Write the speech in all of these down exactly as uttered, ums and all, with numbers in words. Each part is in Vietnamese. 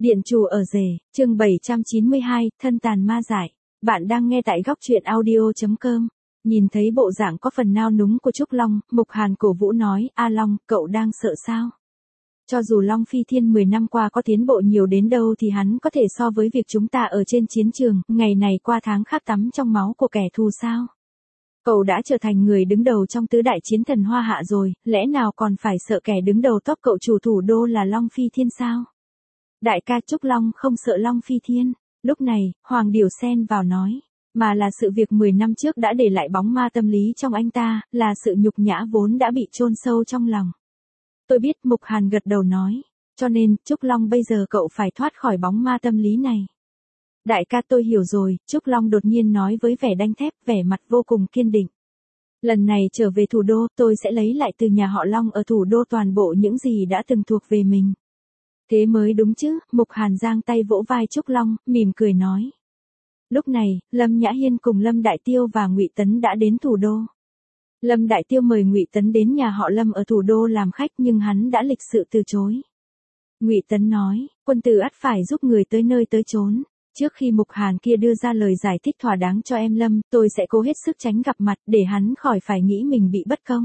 Điện chủ ở rể, chương bảy trăm chín mươi hai, thân tàn ma dại. Bạn đang nghe tại góc truyện audio chấm com. Nhìn thấy bộ dạng có phần nao núng của Trúc Long, Mục Hàn cổ vũ nói, A Long, cậu đang sợ sao? Cho dù Long Phi Thiên mười năm qua có tiến bộ nhiều đến đâu thì hắn có thể so với việc chúng ta ở trên chiến trường, ngày này qua tháng khác tắm trong máu của kẻ thù sao? Cậu đã trở thành người đứng đầu trong tứ đại chiến thần Hoa Hạ rồi, lẽ nào còn phải sợ kẻ đứng đầu top cậu chủ thủ đô là Long Phi Thiên sao? Đại ca Trúc Long không sợ Long Phi Thiên. Lúc này, Hoàng Điều xen vào nói, mà là sự việc mười năm trước đã để lại bóng ma tâm lý trong anh ta, là sự nhục nhã vốn đã bị chôn sâu trong lòng. Tôi biết, Mục Hàn gật đầu nói, cho nên, Trúc Long bây giờ cậu phải thoát khỏi bóng ma tâm lý này. Đại ca tôi hiểu rồi, Trúc Long đột nhiên nói với vẻ đanh thép, vẻ mặt vô cùng kiên định. Lần này trở về thủ đô, tôi sẽ lấy lại từ nhà họ Long ở thủ đô toàn bộ những gì đã từng thuộc về mình. Thế mới đúng chứ, Mục Hàn giang tay vỗ vai Trúc Long, mỉm cười nói. Lúc này, Lâm Nhã Hiên cùng Lâm Đại Tiêu và Ngụy Tấn đã đến thủ đô. Lâm Đại Tiêu mời Ngụy Tấn đến nhà họ Lâm ở thủ đô làm khách nhưng hắn đã lịch sự từ chối. Ngụy Tấn nói, quân tử ắt phải giúp người tới nơi tới chốn. Trước khi Mục Hàn kia đưa ra lời giải thích thỏa đáng cho em Lâm, tôi sẽ cố hết sức tránh gặp mặt để hắn khỏi phải nghĩ mình bị bất công.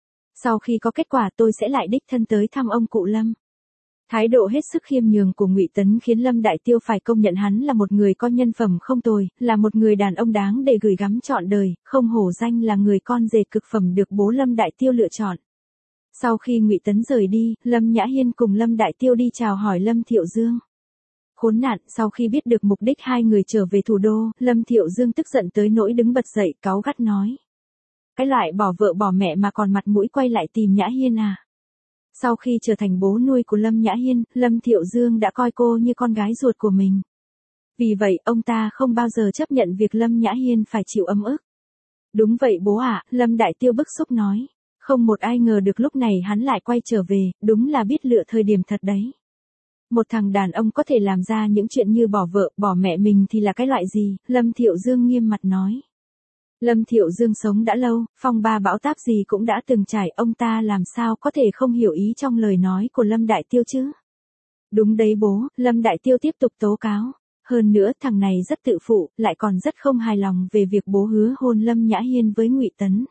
Sau khi có kết quả tôi sẽ lại đích thân tới thăm ông cụ Lâm. Thái độ hết sức khiêm nhường của Ngụy Tấn khiến Lâm Đại Tiêu phải công nhận hắn là một người có nhân phẩm không tồi, là một người đàn ông đáng để gửi gắm trọn đời, không hổ danh là người con rể cực phẩm được bố Lâm Đại Tiêu lựa chọn. Sau khi Ngụy Tấn rời đi, Lâm Nhã Hiên cùng Lâm Đại Tiêu đi chào hỏi Lâm Thiệu Dương. Khốn nạn, sau khi biết được mục đích hai người trở về thủ đô, Lâm Thiệu Dương tức giận tới nỗi đứng bật dậy, cáu gắt nói. Cái loại bỏ vợ bỏ mẹ mà còn mặt mũi quay lại tìm Nhã Hiên à? Sau khi trở thành bố nuôi của Lâm Nhã Hiên, Lâm Thiệu Dương đã coi cô như con gái ruột của mình. Vì vậy, ông ta không bao giờ chấp nhận việc Lâm Nhã Hiên phải chịu ấm ức. Đúng vậy bố ạ, Lâm Đại Tiêu bức xúc nói. Không một ai ngờ được lúc này hắn lại quay trở về, đúng là biết lựa thời điểm thật đấy. Một thằng đàn ông có thể làm ra những chuyện như bỏ vợ, bỏ mẹ mình thì là cái loại gì, Lâm Thiệu Dương nghiêm mặt nói. Lâm Thiệu Dương sống đã lâu, phong ba bão táp gì cũng đã từng trải, ông ta làm sao có thể không hiểu ý trong lời nói của Lâm Đại Tiêu chứ? Đúng đấy bố, Lâm Đại Tiêu tiếp tục tố cáo. Hơn nữa thằng này rất tự phụ, lại còn rất không hài lòng về việc bố hứa hôn Lâm Nhã Hiên với Ngụy Tấn.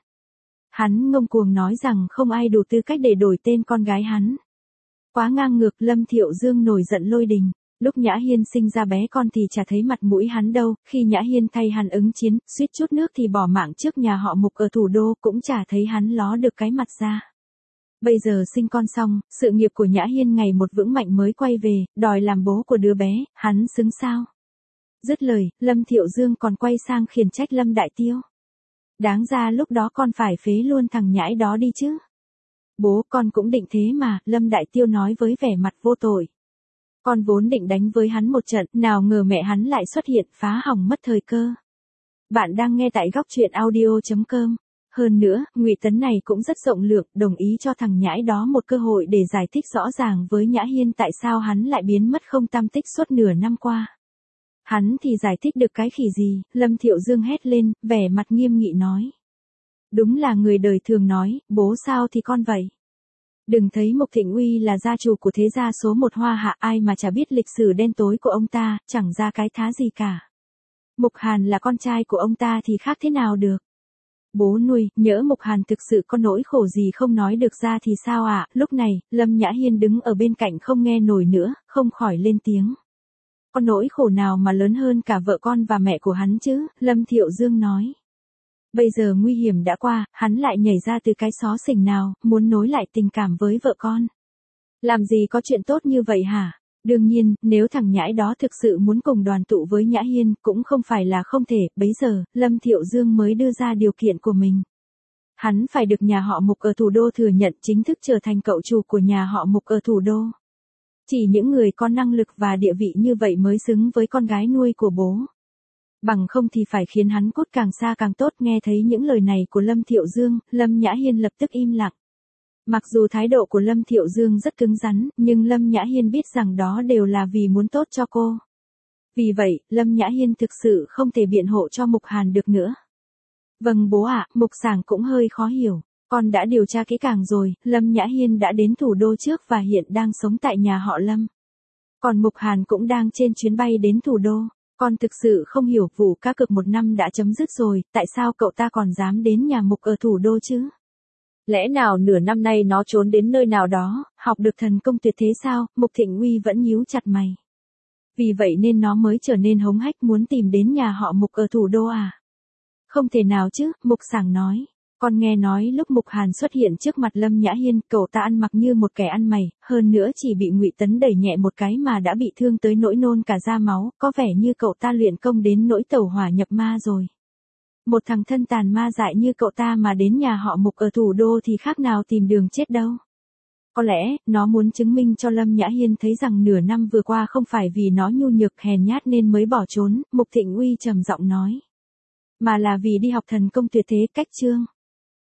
Hắn ngông cuồng nói rằng không ai đủ tư cách để đổi tên con gái hắn. Quá ngang ngược, Lâm Thiệu Dương nổi giận lôi đình. Lúc Nhã Hiên sinh ra bé con thì chả thấy mặt mũi hắn đâu, khi Nhã Hiên thay hắn ứng chiến, suýt chút nước thì bỏ mạng trước nhà họ Mục ở thủ đô cũng chả thấy hắn ló được cái mặt ra. Bây giờ sinh con xong, sự nghiệp của Nhã Hiên ngày một vững mạnh mới quay về, đòi làm bố của đứa bé, hắn xứng sao? Dứt lời, Lâm Thiệu Dương còn quay sang khiển trách Lâm Đại Tiêu. Đáng ra lúc đó con phải phế luôn thằng nhãi đó đi chứ. Bố con cũng định thế mà, Lâm Đại Tiêu nói với vẻ mặt vô tội. Con vốn định đánh với hắn một trận, nào ngờ mẹ hắn lại xuất hiện, phá hỏng mất thời cơ. Bạn đang nghe tại góc truyện audio chấm com. Hơn nữa, Ngụy Tấn này cũng rất rộng lượng, đồng ý cho thằng nhãi đó một cơ hội để giải thích rõ ràng với Nhã Hiên tại sao hắn lại biến mất không tăm tích suốt nửa năm qua. Hắn thì giải thích được cái khỉ gì, Lâm Thiệu Dương hét lên, vẻ mặt nghiêm nghị nói. Đúng là người đời thường nói, bố sao thì con vậy. Đừng thấy Mục Thịnh Uy là gia chủ của thế gia số một Hoa Hạ, ai mà chả biết lịch sử đen tối của ông ta, chẳng ra cái thá gì cả. Mục Hàn là con trai của ông ta thì khác thế nào được. Bố nuôi, nhỡ Mục Hàn thực sự có nỗi khổ gì không nói được ra thì sao ạ? À? Lúc này, Lâm Nhã Hiên đứng ở bên cạnh không nghe nổi nữa, không khỏi lên tiếng. Có nỗi khổ nào mà lớn hơn cả vợ con và mẹ của hắn chứ, Lâm Thiệu Dương nói. Bây giờ nguy hiểm đã qua, hắn lại nhảy ra từ cái xó xỉnh nào, muốn nối lại tình cảm với vợ con. Làm gì có chuyện tốt như vậy hả? Đương nhiên, nếu thằng nhãi đó thực sự muốn cùng đoàn tụ với Nhã Hiên, cũng không phải là không thể, bấy giờ, Lâm Thiệu Dương mới đưa ra điều kiện của mình. Hắn phải được nhà họ Mục ở thủ đô thừa nhận chính thức trở thành cậu chủ của nhà họ Mục ở thủ đô. Chỉ những người có năng lực và địa vị như vậy mới xứng với con gái nuôi của bố. Bằng không thì phải khiến hắn cút càng xa càng tốt. Nghe thấy những lời này của Lâm Thiệu Dương, Lâm Nhã Hiên lập tức im lặng. Mặc dù thái độ của Lâm Thiệu Dương rất cứng rắn, nhưng Lâm Nhã Hiên biết rằng đó đều là vì muốn tốt cho cô. Vì vậy, Lâm Nhã Hiên thực sự không thể biện hộ cho Mục Hàn được nữa. Vâng bố ạ, Mục Sảng cũng hơi khó hiểu. Con đã điều tra kỹ càng rồi, Lâm Nhã Hiên đã đến thủ đô trước và hiện đang sống tại nhà họ Lâm. Còn Mục Hàn cũng đang trên chuyến bay đến thủ đô. Con thực sự không hiểu vụ cá cược một năm đã chấm dứt rồi, tại sao cậu ta còn dám đến nhà Mục ở thủ đô chứ? Lẽ nào nửa năm nay nó trốn đến nơi nào đó, học được thần công tuyệt thế sao? Mục Thịnh Uy vẫn nhíu chặt mày. Vì vậy nên nó mới trở nên hống hách muốn tìm đến nhà họ Mục ở thủ đô à? Không thể nào chứ, Mục Sảng nói. Con nghe nói lúc Mục Hàn xuất hiện trước mặt Lâm Nhã Hiên, cậu ta ăn mặc như một kẻ ăn mày, hơn nữa chỉ bị Ngụy Tấn đẩy nhẹ một cái mà đã bị thương tới nỗi nôn cả da máu, có vẻ như cậu ta luyện công đến nỗi tẩu hỏa nhập ma rồi. Một thằng thân tàn ma dại như cậu ta mà đến nhà họ Mục ở thủ đô thì khác nào tìm đường chết đâu. Có lẽ, nó muốn chứng minh cho Lâm Nhã Hiên thấy rằng nửa năm vừa qua không phải vì nó nhu nhược hèn nhát nên mới bỏ trốn, Mục Thịnh Uy trầm giọng nói. Mà là vì đi học thần công tuyệt thế cách chương.